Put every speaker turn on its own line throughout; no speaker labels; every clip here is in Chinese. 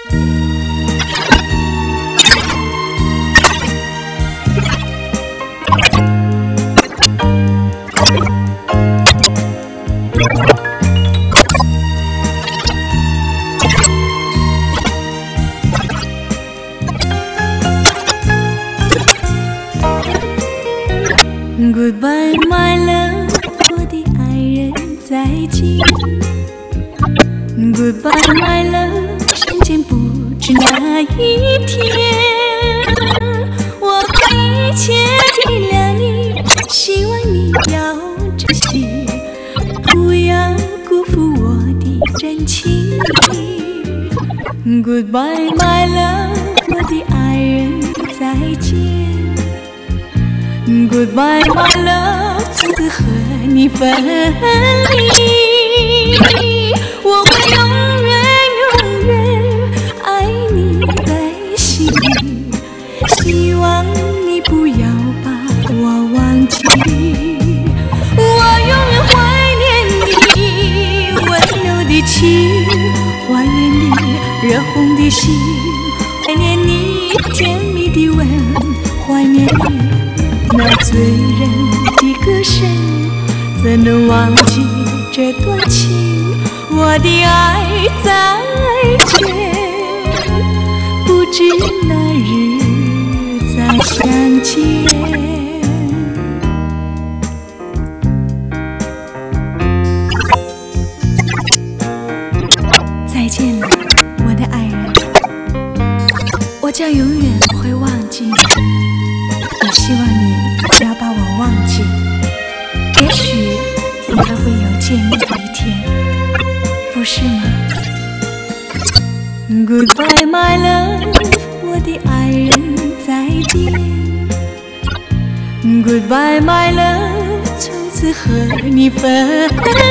Goodbye, my love， 我的爱人再见。Goodbye, my love， 相见不知哪一天。我会一切体谅你，希望你要珍惜，不要辜负我的真情。Goodbye, my love， 我的爱人再见。Goodbye, my love， 从此和你分离。我会永远永远爱你在心里，希望你不要把我忘记。我永远怀念你温柔的情，怀念你热红的心，怀念你甜蜜的吻，怀念你那醉人的歌声，怎能忘记这段情？我的爱再见，不知哪日再相见。再见了，我的爱人，我将永远不会忘记你。我希望你不要把我忘记，也许我们还会有见面的一天，不是吗 ？Goodbye, my love， 我的爱人再见。Goodbye, my love， 从此和你分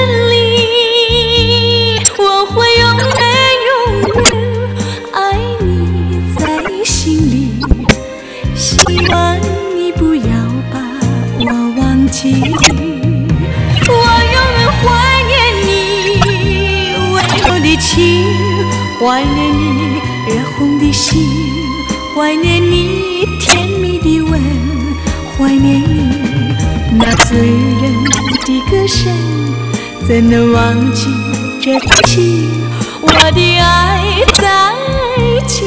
离。我会永远永远爱你在心里，希望你不要把我忘记。我永远怀念你温柔的情，怀念你热红的心，怀念你甜蜜的吻，怀念你那醉人的歌声，怎能忘记这段情？我的爱再见，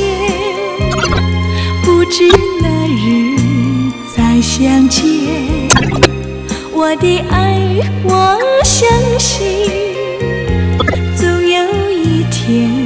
不知哪日再相见。我的爱，我相信总有一天